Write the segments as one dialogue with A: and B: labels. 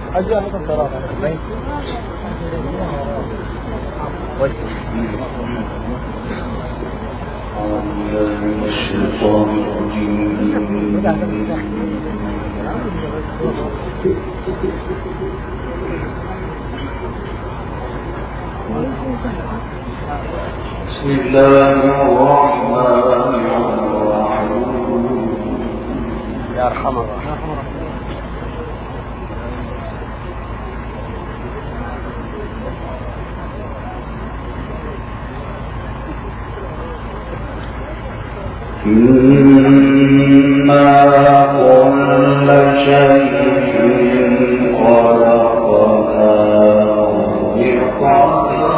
A: أجل مثل ثلاثة
B: بسم الله الرحمن الرحيم.
A: يا أرحم الله.
B: إنا كل شيء خلقناه بقدر.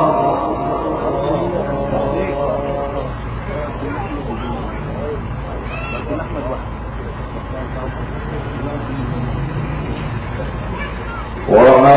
B: وما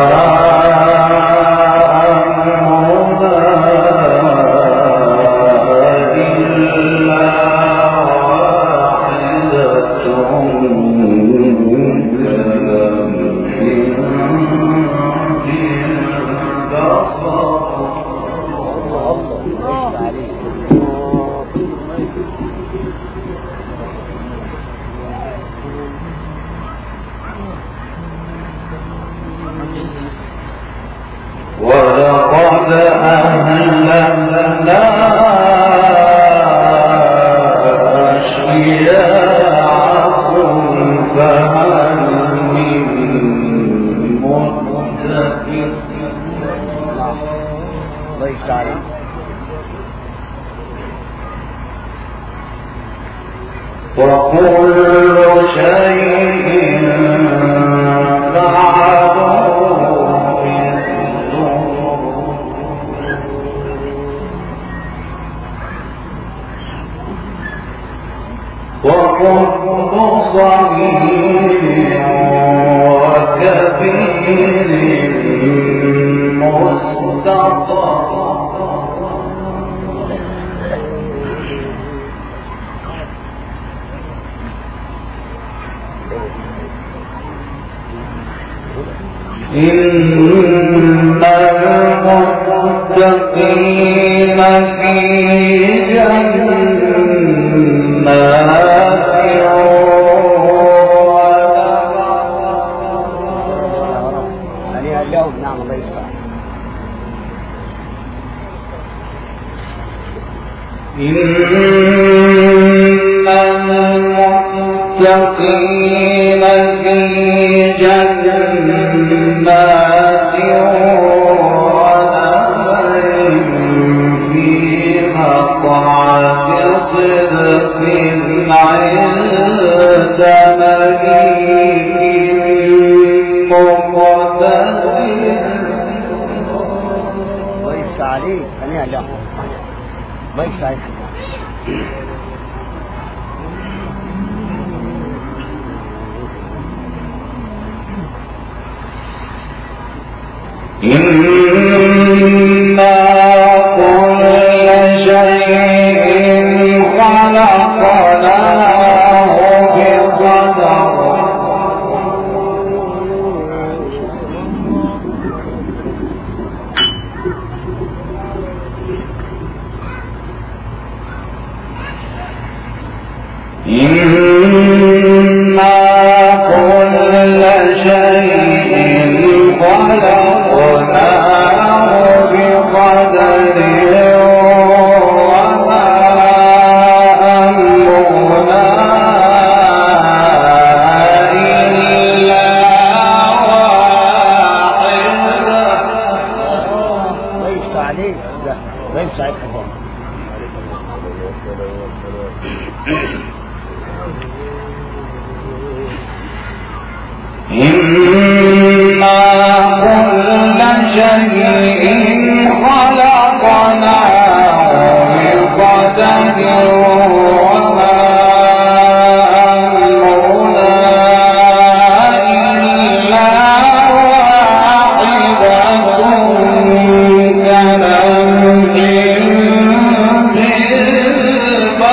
B: ولقد أهلكنا أشياعكم فهل من مدكر. وكل شيء فعلوه في الزبر. وكل صغير وكبير مستطر. إن المتقين في جنات
A: اليوم نعم الله يستعان.
B: إن المتقين في جنات ونهر في مقعد صدق عند مليك مقتدر.
A: الله يستعان عليك. أنا اليوم الله يستعان.
B: إنا كل شيء خلقناه بقدر. إنا كل شيء خلقناه بقدر. وما أمرنا إلا واحدة.
A: الله يستعان عليك. الله يستعان عليك.
B: إنا كل شيء خلقناه بقدر. وما أمرنا إلا واحدة كلمح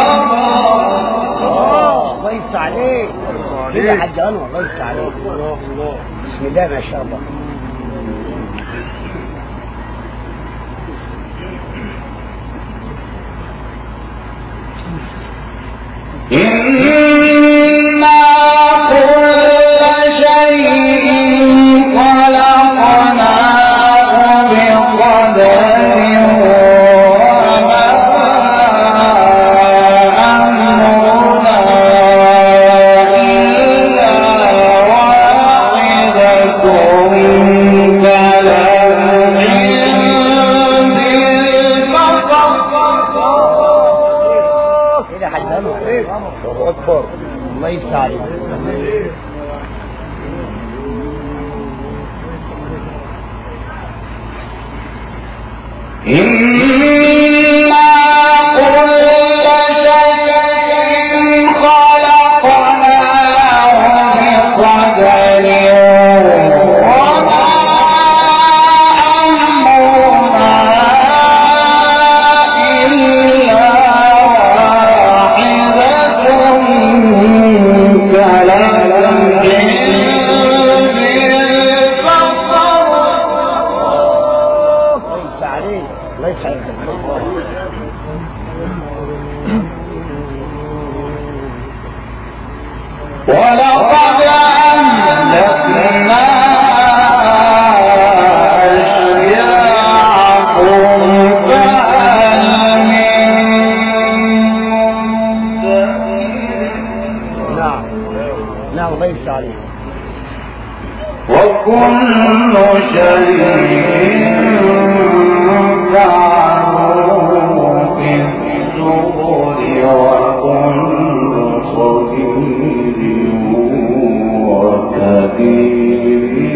B: بالبصر.
A: الله يستعان عليك. كده حاج أنور الله يستعان عليك. بسم الله ما شاء الله.
B: إنا كل شيء خلقناه بقدر وما أمرنا إلا واحدة كلمح بالبصر.
A: كده حجمه ايه؟ الله اكبر. الله يفتح عليك.
B: إنا كل شيء خلقناه بقدر وما أمرنا إلا واحدة كلمح بالبصر.
A: الله يفتح عليك.
B: ولقد أهلكنا أشياعكم فهل من
A: نعم نعم الله يفتح عليك.
B: وكل شيء فعلوه في الزبر وكل صغير وكبير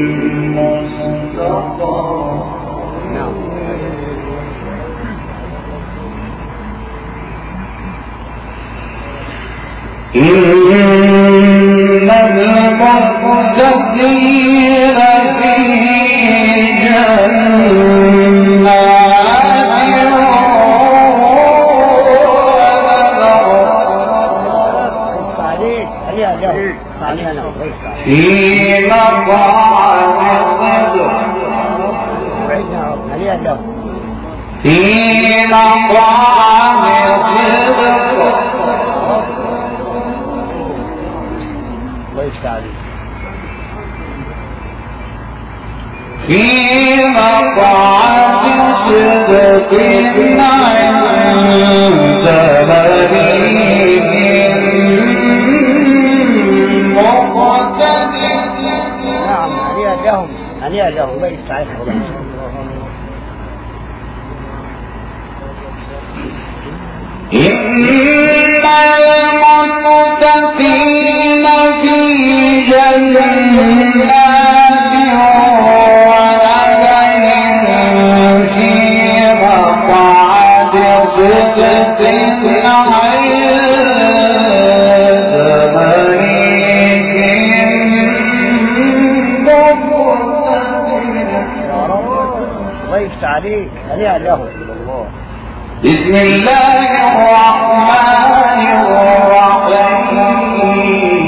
B: مستطر.
A: نعم
B: إن المتقين في جنات في مقعد صدق في مقعد صدق.
A: الله يفتح عليك.
B: في مقعد صدق عند مليك مقتدر.
A: نعم هنيئا لهم هنيئا لهم. الله يفتح عليك.
B: إن المتقين في جنات ونهر في مقعد صدق عند مليك مقتدر.
A: الله يفتح عليك. هنيئا لهم.
B: بسم الله الرحمن الرحيم.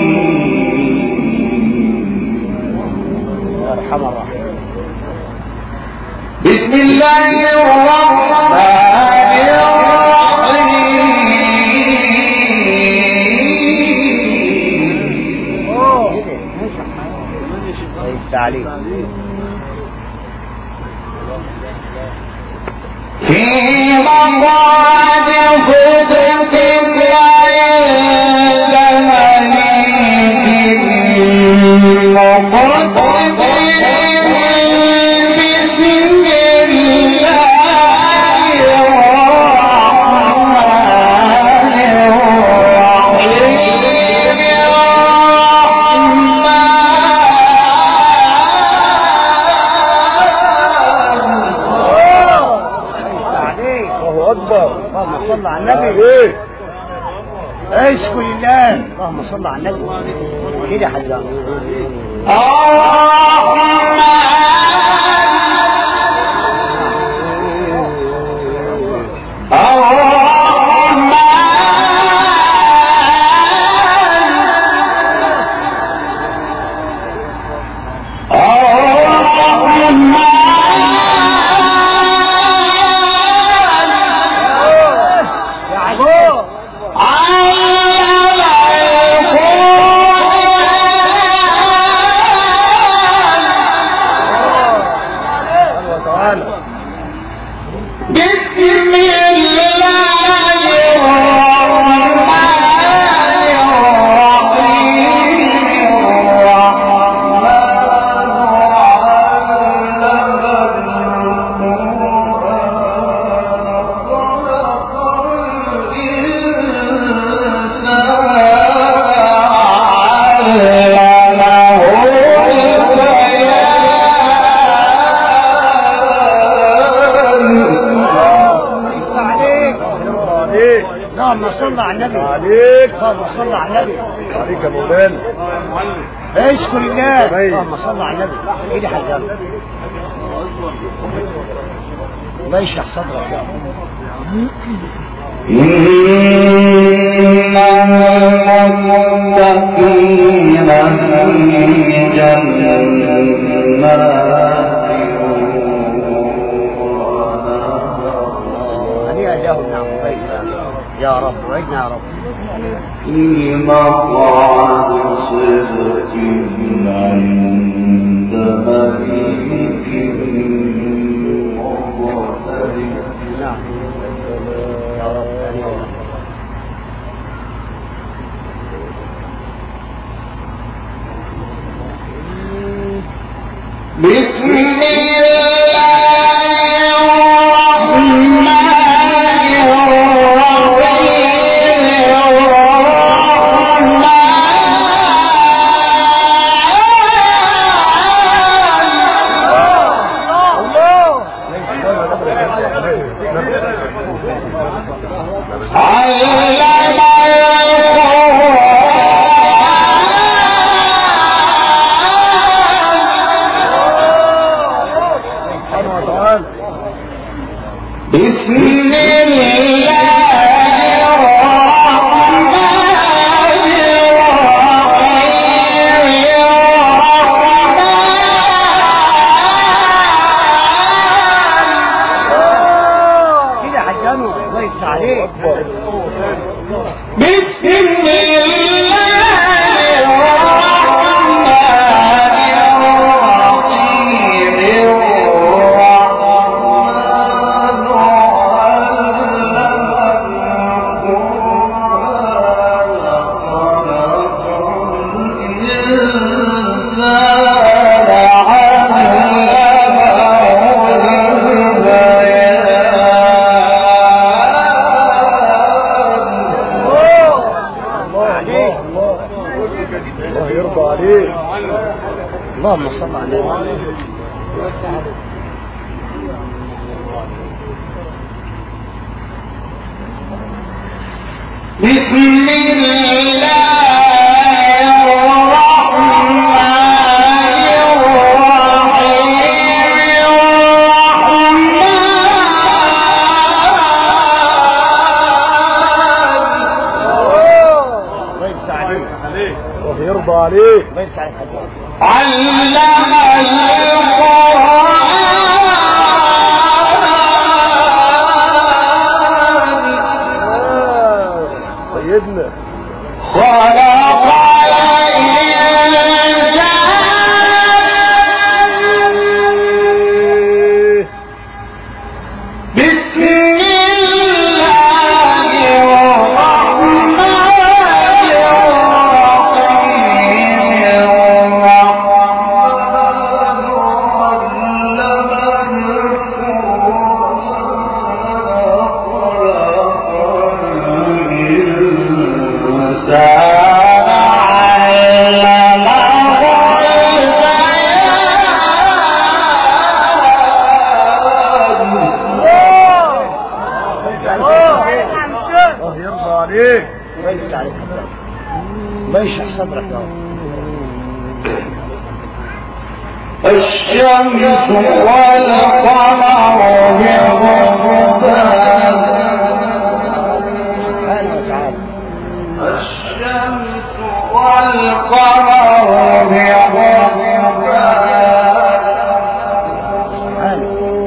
A: ارحم الرحيم.
B: بسم الله الرحمن الرحيم.
A: الله يفتح عليك.
B: في مقعد صدق عند مليك مقتدر. بسم الله الرحمن الرحيم.
A: الله اكبر. اللهم صل على النبي. اشكر الله. اللهم صل على النبي. كده حجام. اللهم صل على النبي
C: عليك
A: اللهم صل على النبي
C: عليك يا مولانا
A: اشكر الله اللهم صل على النبي. ايه دي حاجه الله يشرح صدرك يا رب.
B: إن المتقين في جنات
A: هنيئا لهم. نعم يا رب وعدنا يا رب.
B: في مقعد صدق عند مليك مقتدر.
A: نعم يا رب.
B: بسم الله الرحمن بسم الله الرحمن الرحيم.
A: كده حجانه الله يفتح عليك.
B: بسم الله الرحمن
C: الله يرضى عليك.
A: اللهم صل على النبي.
B: بسم الله الرحمن الرحيم.
C: الله يرضى عليك.
A: الله يفتح عليك حجانه.
B: علم القرآن
C: سيدنا
B: خلق الإنسان. بسم الله الرحمن
C: الله يرضى عليك.
A: الله يفتح عليك حجانه. الله يشرح صدرك يا رب.
B: الشمس والقمر بحسبان.
A: سبحانه وتعالى.
B: الشمس والقمر بحسبان.
A: سبحانه.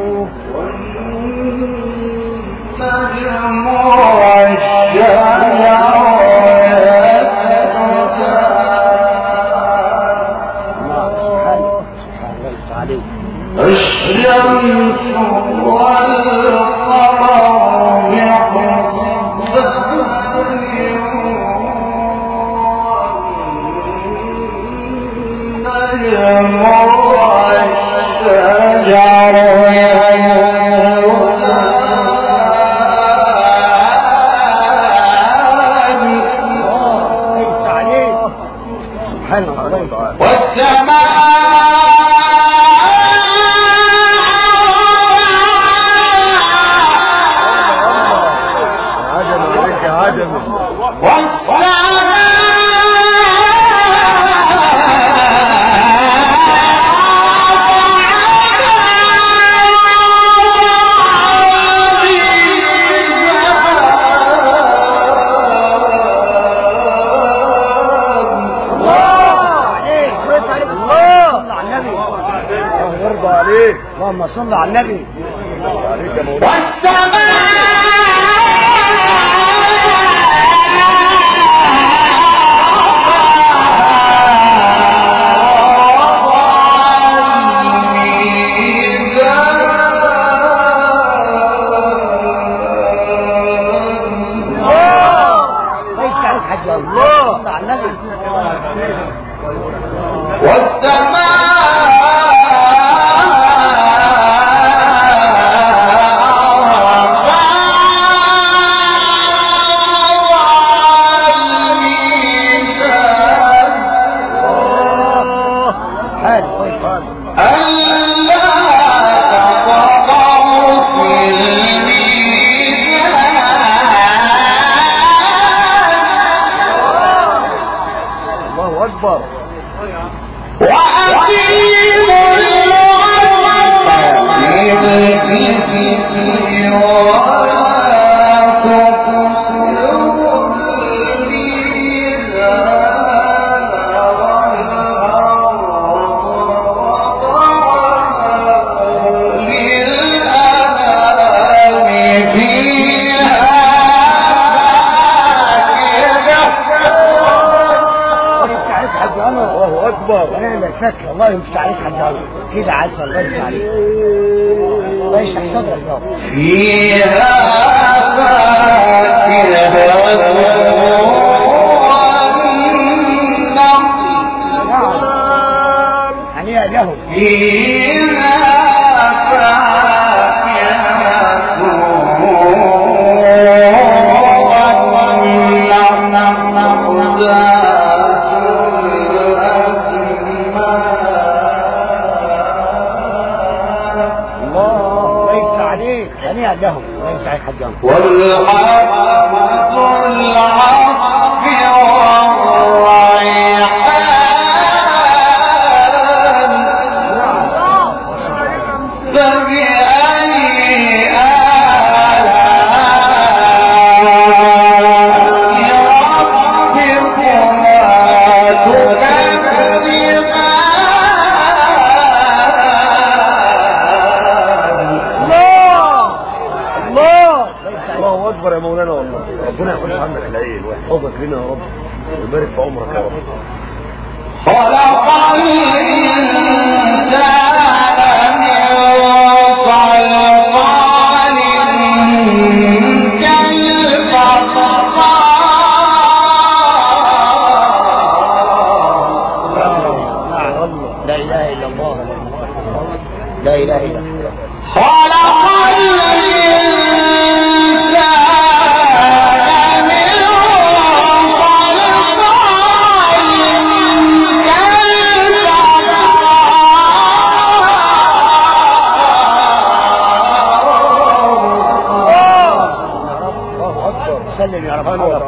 B: والنجم والشجر
A: نعم سبحانه. سبحان الله يفتح عليك.
B: الشمس والقمر بحسبان. والنجم والشجر
A: يفتح عليك. سبحانه وتعالى.
B: والسماء
C: عجب عليك يا عجب. يرضى عليك.
A: اللهم صل على النبي.
C: يرضى عليك يا مولانا.
A: الله على النبي.
C: أكبر. الله أكبر.
A: ونعم الفكر. الله يمسك عليك حد كده عسل. الله يمسك عليك. الله يشرح صدرك يا رب.
B: فيها فاكهة
A: هنيئا لهم.
B: فيها
A: هنيئا لهم. الله يمسك عليك حد
B: والحب العصف والريحان فبأي
C: أكبر يا مولانا. والله ربنا يخش عنك العين ويحفظك لنا يا رب ويبارك في عمرك يا رب.
B: خلق الإنسان من صلصال كالفخار.
A: لا إله إلا الله. لا إله إلا الله.
B: خلق
A: سلم يا رب.
B: وخلق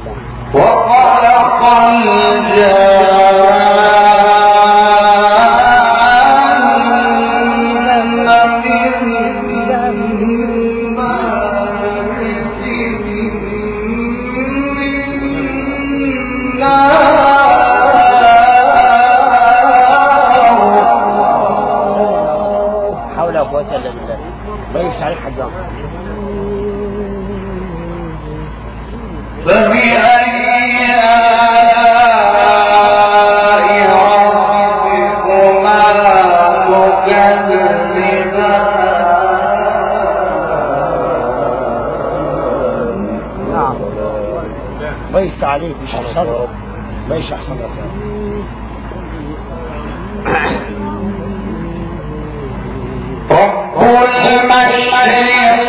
A: حول ولا قوة إلا بالله. ما يفتح عليك حجام.
B: فبأي آلاء ربكما تكذبان.
A: نعم. ما يفتح عليك. مش صدرك. ما يشرح صدرك.
B: رب المشرقين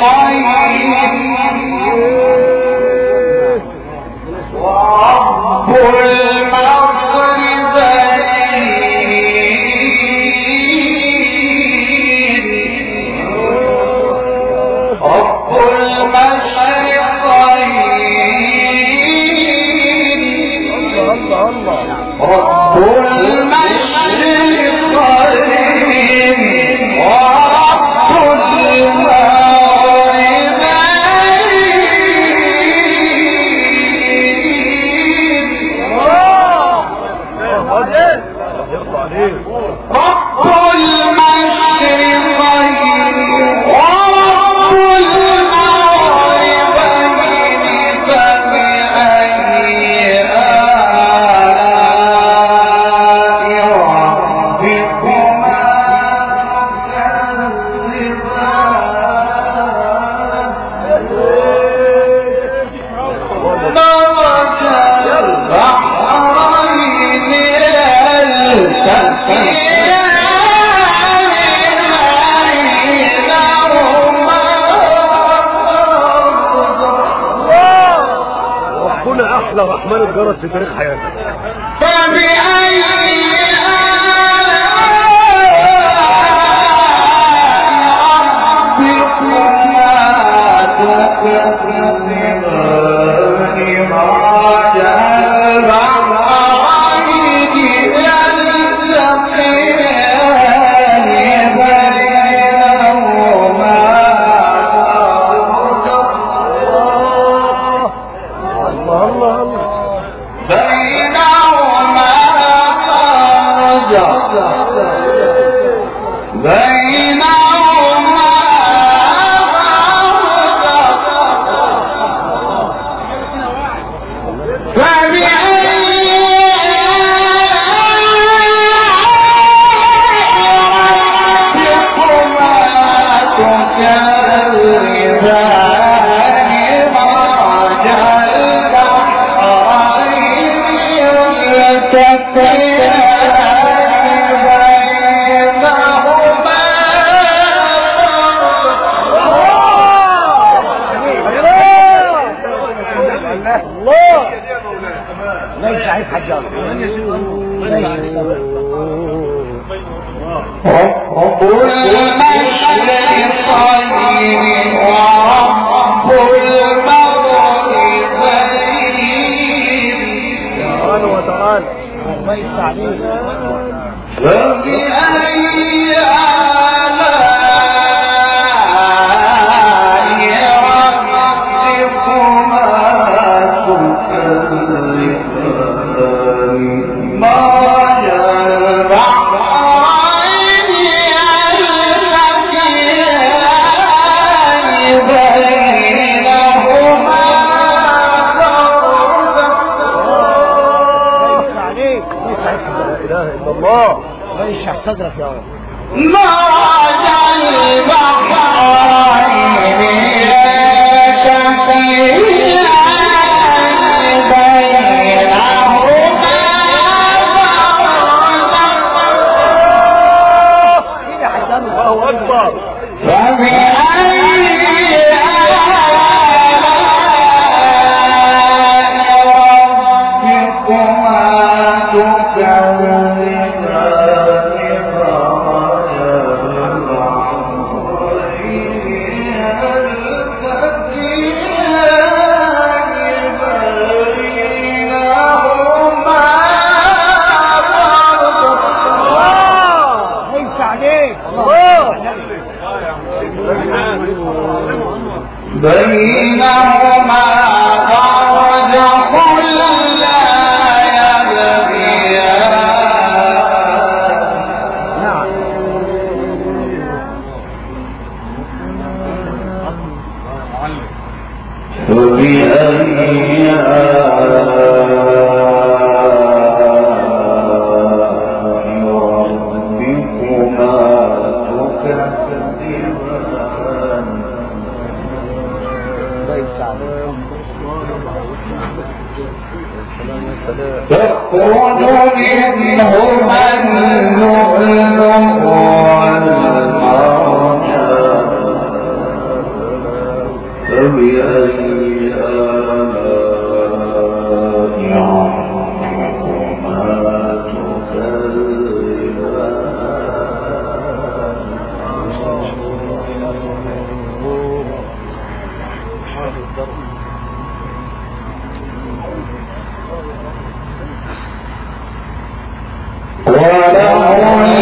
B: ورب المغربين. رب المشرقين رب المشرقين ورب المغربين. رب المشرقين
C: احلى رحمن الجرس في تاريخ حياتك.
B: فبأي
A: صدرك يا رب.
C: الله اكبر.
B: بينهما برزخ لا يبغيان.
A: نعم.
B: فبأي تخرج منهما اللؤلؤ والمرجان. فبأي آلاء ربكما تكذبان. وله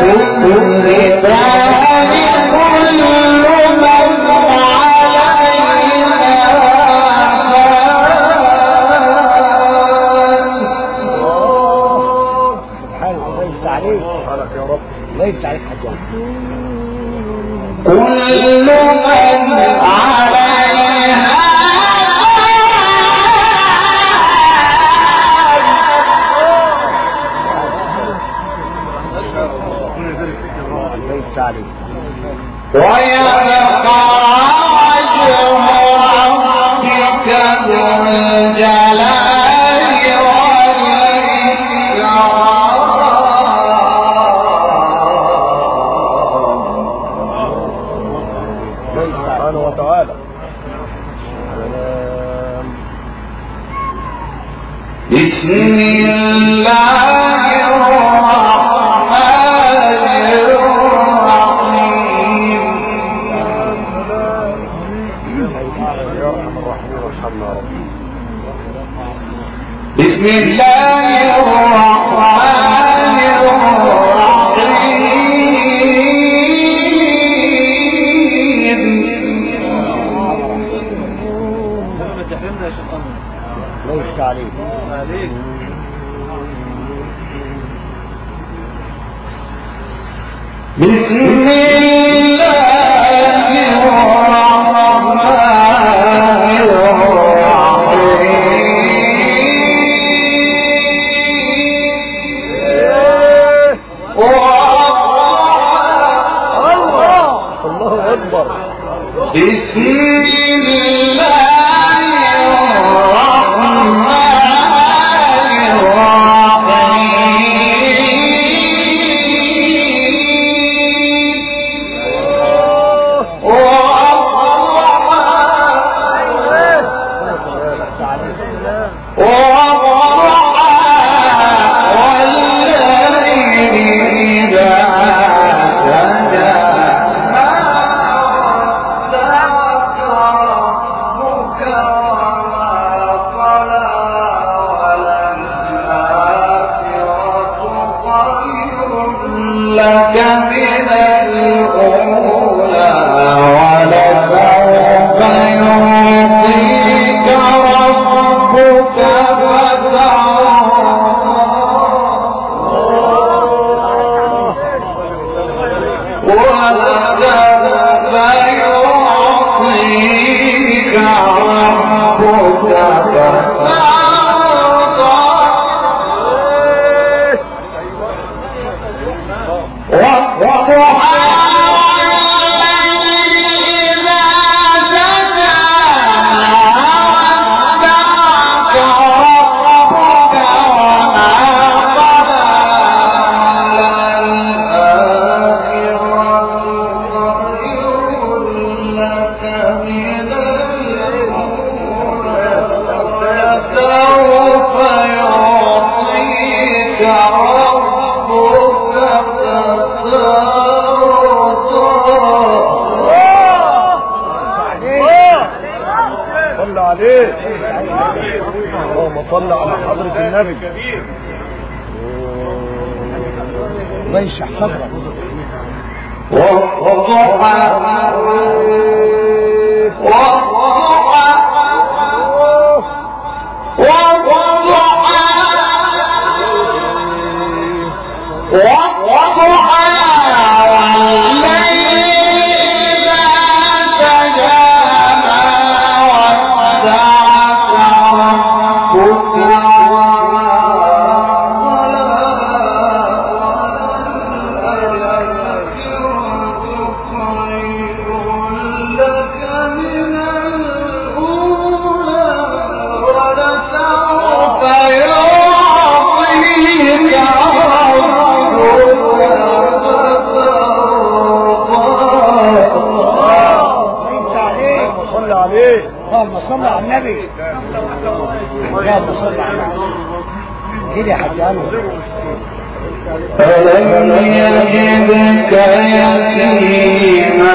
A: ليس عليك حجان
B: كل من عليها
A: ليس عليك
B: ويبقى وجه ربك ذو الجلال والإكرام
C: سبحانه وتعالى.
B: بسم الله الرحمن الرحيم
C: يا ارحم الراحمين وارحمنا يا رب.
B: بسم الله الرحمن الرحيم
A: ليس عليك
B: بسم الله الرحمن الرحيم
C: الله اكبر.
B: بسم الله الرحمن لك من الأولى ولسوف يعطيك ربك ولسوف يعطيك ربك
C: صل عليه. اللهم صل على حضرة النبي.
A: ويشح صدرك اللهم صل على النبي. اللهم صل على النبي. كده يا حاج انور.
B: ألم يجدك يتيما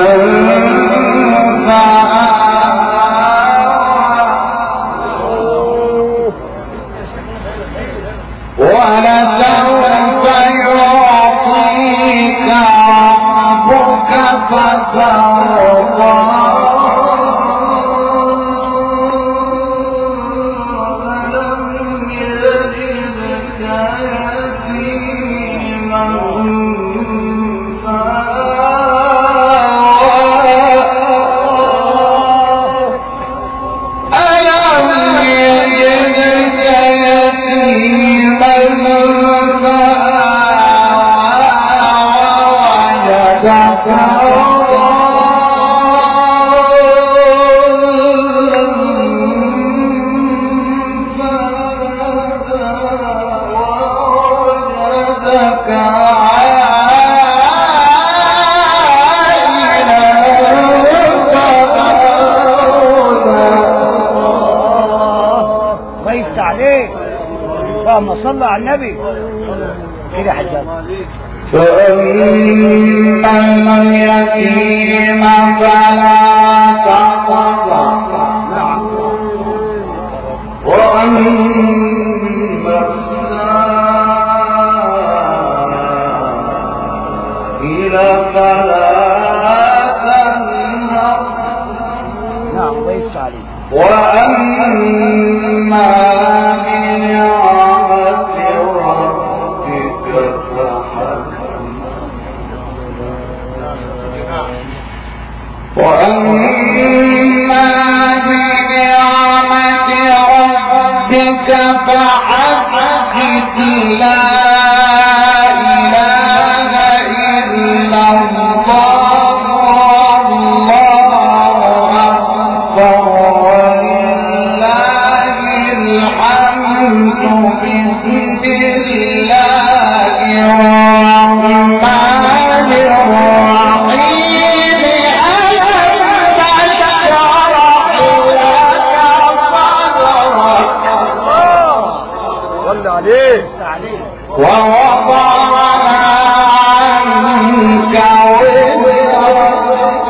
B: ولسوف يعطيك
A: اللهم صل على النبي كده يا حجاج.
B: فأما اليتيم فلا تقهر وأما السائل فلا تنهر.
A: نعم الله يفتح عليك.
B: وأما بنعمة ربك فحدث. وأما بنعمة ربك فحدث. لا إله إلا الله والله أكبر ولله الحمد. بسم الله الرحمن الرحيم. ألم نشرح لك صدرك
C: صل عليه
B: ووضعنا عنك وزرك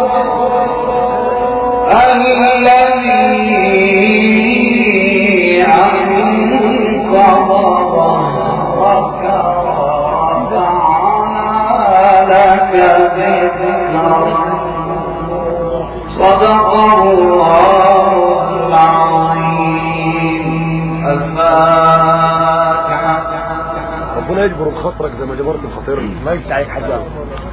B: الذي أنقض ظهرك ورفعنا لك ذكرك. صدق الله العظيم. الفاتحة.
C: ربنا يجبر بخاطرك زي ما جبرت بخاطرنا.
A: الله يفتح عليك حجاج.